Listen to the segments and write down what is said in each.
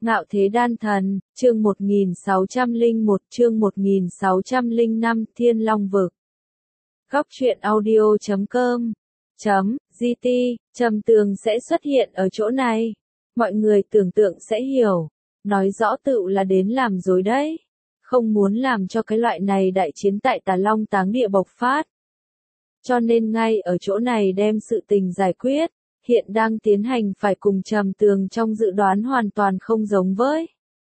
Ngạo Thế Đan Thần, chương 1601, chương 1605, Thiên Long Vực. Góc truyện audio.com .gt, Trầm Tường sẽ xuất hiện ở chỗ này. Mọi người tưởng tượng sẽ hiểu. Nói rõ tựu là đến làm dối đấy. Không muốn làm cho cái loại này đại chiến tại Tà Long Táng Địa bộc phát. Cho nên ngay ở chỗ này đem sự tình giải quyết. Hiện đang tiến hành phải cùng Trầm Tường trong dự đoán hoàn toàn không giống với.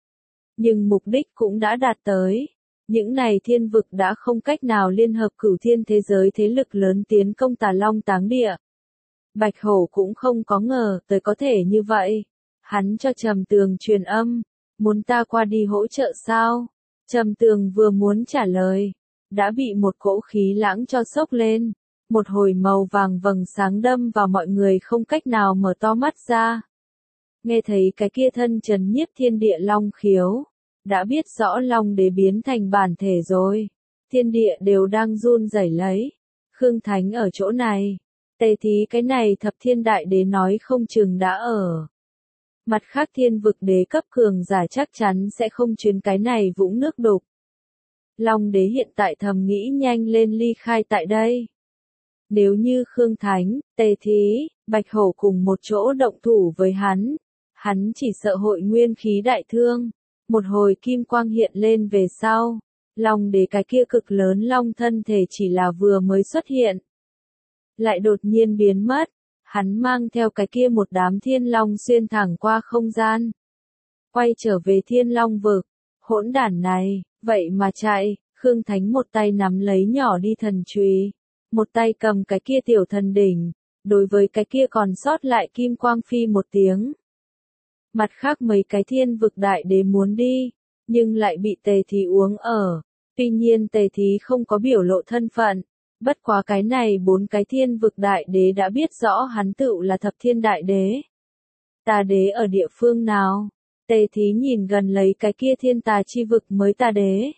Nhưng mục đích cũng đã đạt tới. Những này thiên vực đã không cách nào liên hợp cửu thiên thế giới thế lực lớn tiến công Tà Long Táng Địa. Bạch Hổ cũng không có ngờ tới có thể như vậy. Hắn cho Trầm Tường truyền âm, muốn ta qua đi hỗ trợ sao? Trầm Tường vừa muốn trả lời, đã bị một cỗ khí lãng cho sốc lên. Một hồi màu vàng vầng sáng đâm vào mọi người không cách nào mở to mắt ra. Nghe thấy cái kia thân trấn nhiếp thiên địa long khiếu. Đã biết rõ long đế biến thành bản thể rồi. Thiên địa đều đang run rẩy lấy. Khương Thánh ở chỗ này. Tề thí cái này thập thiên đại đế nói không chừng đã ở. Mặt khác thiên vực đế cấp cường giả chắc chắn sẽ không chuyến cái này vũng nước đục. Long đế hiện tại thầm nghĩ nhanh lên ly khai tại đây. Nếu như Khương Thánh, Tề Thí, Bạch Hổ cùng một chỗ động thủ với hắn chỉ sợ hội nguyên khí đại thương. Một hồi kim quang hiện lên về sau, long đế cái kia cực lớn long thân thể chỉ là vừa mới xuất hiện. Lại đột nhiên biến mất, hắn mang theo cái kia một đám thiên long xuyên thẳng qua không gian. Quay trở về thiên long vực, hỗn đản này, vậy mà chạy, Khương Thánh một tay nắm lấy nhỏ đi thần chùy. Một tay cầm cái kia tiểu thần đỉnh, đối với cái kia còn sót lại kim quang phi một tiếng. Mặt khác mấy cái thiên vực đại đế muốn đi, nhưng lại bị Tề Thí uống ở. Tuy nhiên Tề Thí không có biểu lộ thân phận, bất quá cái này bốn cái thiên vực đại đế đã biết rõ hắn tựu là thập thiên đại đế. Tà đế ở địa phương nào? Tề Thí nhìn gần lấy cái kia thiên tà chi vực mới tà đế.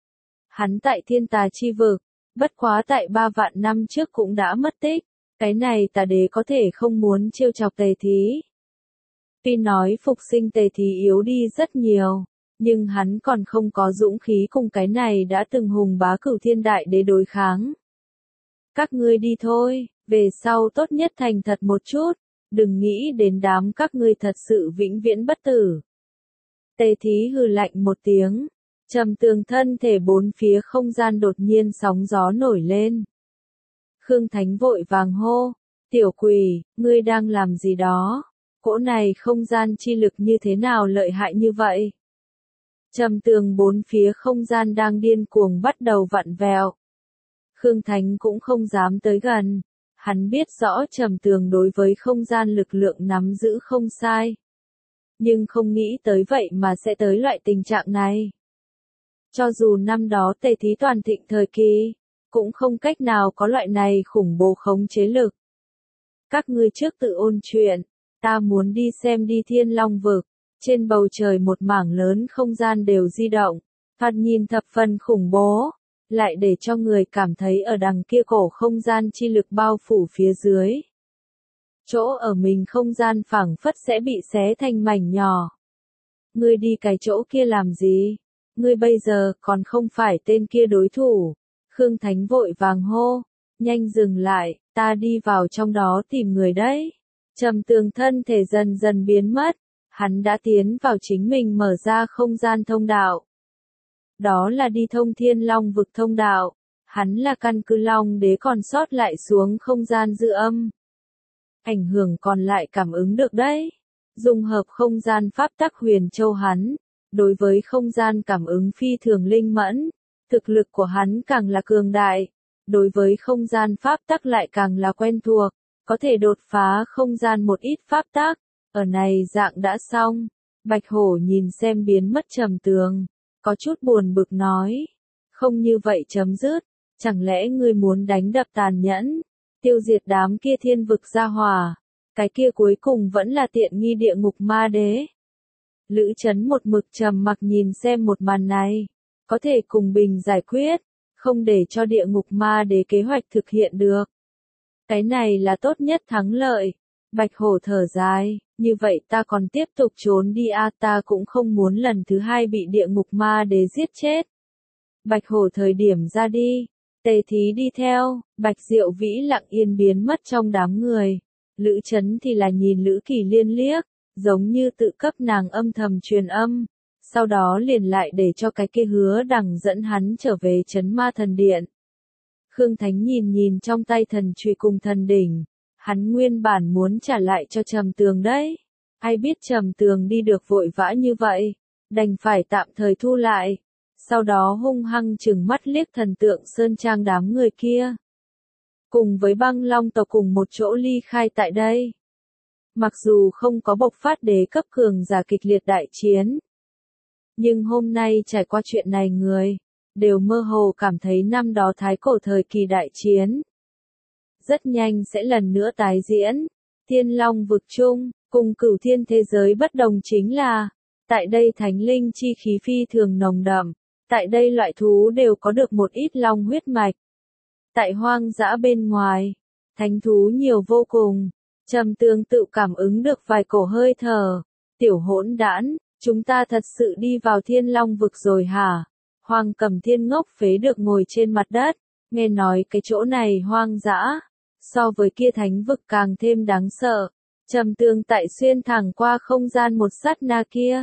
Hắn tại thiên tà chi vực. Bất quá tại 3 vạn năm trước cũng đã mất tích, cái này tà đế có thể không muốn trêu chọc Tề Thí. Tuy nói phục sinh Tề Thí yếu đi rất nhiều, nhưng hắn còn không có dũng khí cùng cái này đã từng hùng bá cửu thiên đại đế đối kháng. Các ngươi đi thôi, về sau tốt nhất thành thật một chút, đừng nghĩ đến đám các ngươi thật sự vĩnh viễn bất tử. Tề Thí hừ lạnh một tiếng. Trầm Tường thân thể bốn phía không gian đột nhiên sóng gió nổi lên. Khương Thánh vội vàng hô, tiểu quỷ, ngươi đang làm gì đó? Cỗ này không gian chi lực như thế nào lợi hại như vậy? Trầm Tường bốn phía không gian đang điên cuồng bắt đầu vặn vẹo. Khương Thánh cũng không dám tới gần. Hắn biết rõ Trầm Tường đối với không gian lực lượng nắm giữ không sai. Nhưng không nghĩ tới vậy mà sẽ tới loại tình trạng này. Cho dù năm đó Tề Thí toàn thịnh thời kỳ, cũng không cách nào có loại này khủng bố khống chế lực. Các ngươi trước tự ôn chuyện, ta muốn đi xem đi thiên long vực, trên bầu trời một mảng lớn không gian đều di động, thoạt nhìn thập phần khủng bố, lại để cho người cảm thấy ở đằng kia cổ không gian chi lực bao phủ phía dưới. Chỗ ở mình không gian phảng phất sẽ bị xé thành mảnh nhỏ. Ngươi đi cái chỗ kia làm gì? Ngươi bây giờ còn không phải tên kia đối thủ. Khương Thánh vội vàng hô, nhanh dừng lại, ta đi vào trong đó tìm người đấy. Trầm Tường thân thể dần dần biến mất, hắn đã tiến vào chính mình mở ra không gian thông đạo. Đó là đi thông thiên long vực thông đạo, hắn là căn cứ long đế còn sót lại xuống không gian dư âm. Ảnh hưởng còn lại cảm ứng được đấy. Dung hợp không gian pháp tắc huyền châu hắn. Đối với không gian cảm ứng phi thường linh mẫn, thực lực của hắn càng là cường đại, đối với không gian pháp tắc lại càng là quen thuộc, có thể đột phá không gian một ít pháp tắc, ở này dạng đã xong. Bạch Hổ nhìn xem biến mất Trầm Tường, có chút buồn bực nói, không như vậy chấm dứt, chẳng lẽ ngươi muốn đánh đập tàn nhẫn, tiêu diệt đám kia thiên vực gia hỏa, cái kia cuối cùng vẫn là tiện nghi địa ngục ma đế. Lữ Chấn một mực trầm mặc nhìn xem một màn này, có thể cùng bình giải quyết, không để cho địa ngục ma đế kế hoạch thực hiện được. Cái này là tốt nhất thắng lợi, Bạch hổ thở dài, như vậy ta còn tiếp tục trốn đi à, ta cũng không muốn lần thứ hai bị địa ngục ma đế giết chết. Bạch hổ thời điểm ra đi, Tề Thí đi theo, Bạch Diệu Vĩ lặng yên biến mất trong đám người. Lữ Chấn thì là nhìn Lữ Kỳ Liên liếc, giống như tự cấp nàng âm thầm truyền âm, sau đó liền lại để cho cái kia Hứa Đằng dẫn hắn trở về Trấn Ma Thần Điện. Khương Thánh nhìn trong tay thần chùy cùng thần đỉnh, hắn nguyên bản muốn trả lại cho Trầm Tường đấy. Ai biết Trầm Tường đi được vội vã như vậy, đành phải tạm thời thu lại. Sau đó hung hăng trừng mắt liếc Thần Tượng Sơn Trang đám người kia. Cùng với Băng Long tộc cùng một chỗ ly khai tại đây. Mặc dù không có bộc phát đế cấp cường giả kịch liệt đại chiến, nhưng hôm nay trải qua chuyện này người đều mơ hồ cảm thấy năm đó thái cổ thời kỳ đại chiến rất nhanh sẽ lần nữa tái diễn. Thiên Long vực chung, cùng Cửu Thiên thế giới bất đồng chính là, tại đây thánh linh chi khí phi thường nồng đậm, tại đây loại thú đều có được một ít long huyết mạch. Tại hoang dã bên ngoài, thánh thú nhiều vô cùng. Trầm Tường tự cảm ứng được vài cổ hơi thở. Tiểu hỗn đản, chúng ta thật sự đi vào Thiên Long vực rồi hả? Hoàng Cẩm Thiên ngốc phế được ngồi trên mặt đất, nghe nói cái chỗ này hoang dã, so với kia thánh vực càng thêm đáng sợ. Trầm Tường tại xuyên thẳng qua không gian một sát na kia,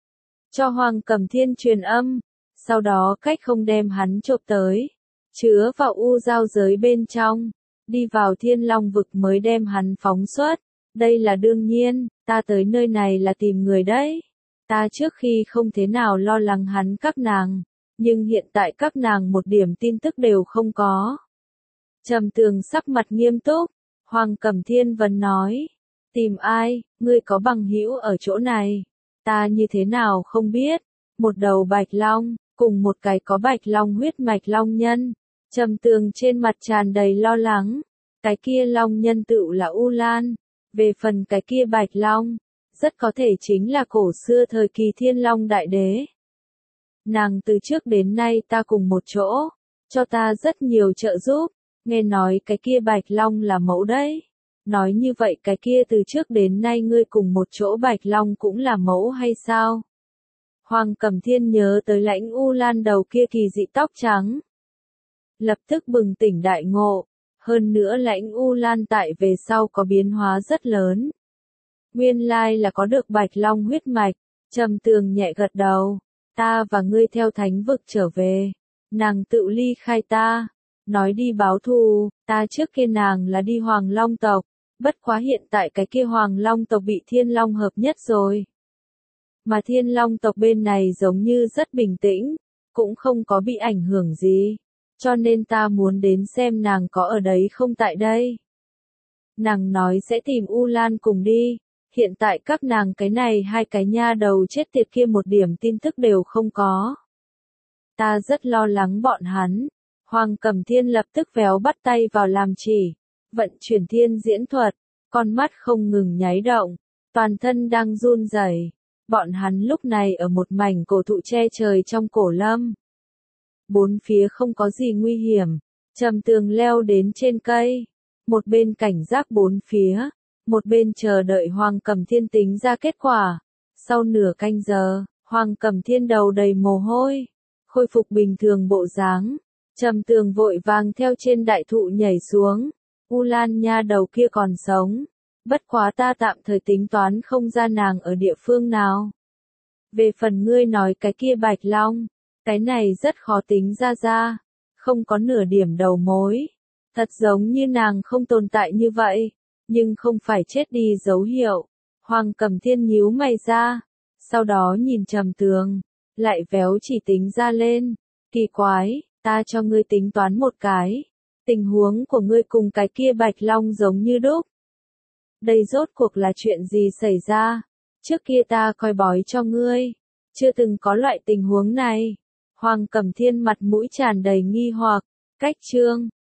cho Hoàng Cẩm Thiên truyền âm, sau đó cách không đem hắn chộp tới, chứa vào u giao giới bên trong, đi vào Thiên Long vực mới đem hắn phóng xuất. Đây là đương nhiên, ta tới nơi này là tìm người đấy. Ta trước khi không thế nào lo lắng hắn các nàng, nhưng hiện tại các nàng một điểm tin tức đều không có. Trầm Tường sắc mặt nghiêm túc, Hoàng Cẩm Thiên vẫn nói, tìm ai, ngươi có bằng hữu ở chỗ này, ta như thế nào không biết, một đầu bạch long, cùng một cái có bạch long huyết mạch long nhân. Trầm Tường trên mặt tràn đầy lo lắng, cái kia long nhân tựu là U Lan, về phần cái kia bạch long, rất có thể chính là cổ xưa thời kỳ Thiên Long Đại Đế. Nàng từ trước đến nay ta cùng một chỗ, cho ta rất nhiều trợ giúp, nghe nói cái kia bạch long là mẫu đấy. Nói như vậy cái kia từ trước đến nay ngươi cùng một chỗ bạch long cũng là mẫu hay sao? Hoàng Cẩm Thiên nhớ tới Lãnh U Lan đầu kia kỳ dị tóc trắng, lập tức bừng tỉnh đại ngộ, hơn nữa Lãnh U Lan tại về sau có biến hóa rất lớn. Nguyên lai là có được bạch long huyết mạch. Trầm Tường nhẹ gật đầu, ta và ngươi theo thánh vực trở về, nàng tự ly khai ta, nói đi báo thù, ta trước kia nàng là đi Hoàng Long tộc, bất quá hiện tại cái kia Hoàng Long tộc bị Thiên Long hợp nhất rồi. Mà Thiên Long tộc bên này giống như rất bình tĩnh, cũng không có bị ảnh hưởng gì, cho nên ta muốn đến xem nàng có ở đấy không tại đây. Nàng nói sẽ tìm U Lan cùng đi. Hiện tại các nàng cái này hai cái nha đầu chết tiệt kia một điểm tin tức đều không có. Ta rất lo lắng bọn hắn. Hoàng Cẩm Thiên lập tức véo bắt tay vào làm chỉ, vận chuyển thiên diễn thuật, con mắt không ngừng nháy động, toàn thân đang run rẩy. Bọn hắn lúc này ở một mảnh cổ thụ che trời trong cổ lâm. Bốn phía không có gì nguy hiểm, Trầm Tường leo đến trên cây, một bên cảnh giác bốn phía, một bên chờ đợi Hoàng Cẩm Thiên tính ra kết quả. Sau nửa canh giờ, Hoàng Cẩm Thiên đầu đầy mồ hôi, khôi phục bình thường bộ dáng. Trầm Tường vội vàng theo trên đại thụ nhảy xuống. U Lan nha đầu kia còn sống, bất quá ta tạm thời tính toán không ra nàng ở địa phương nào. Về phần ngươi nói cái kia bạch long, cái này rất khó tính ra, không có nửa điểm đầu mối. Thật giống như nàng không tồn tại như vậy, nhưng không phải chết đi dấu hiệu. Hoàng Cẩm Thiên nhíu mày ra, sau đó nhìn Trầm Tường, lại véo chỉ tính ra lên. Kỳ quái, ta cho ngươi tính toán một cái, tình huống của ngươi cùng cái kia bạch long giống như đúc. Đây rốt cuộc là chuyện gì xảy ra? Trước kia ta coi bói cho ngươi, chưa từng có loại tình huống này. Hoàng Cẩm Thiên mặt mũi tràn đầy nghi hoặc, cách chương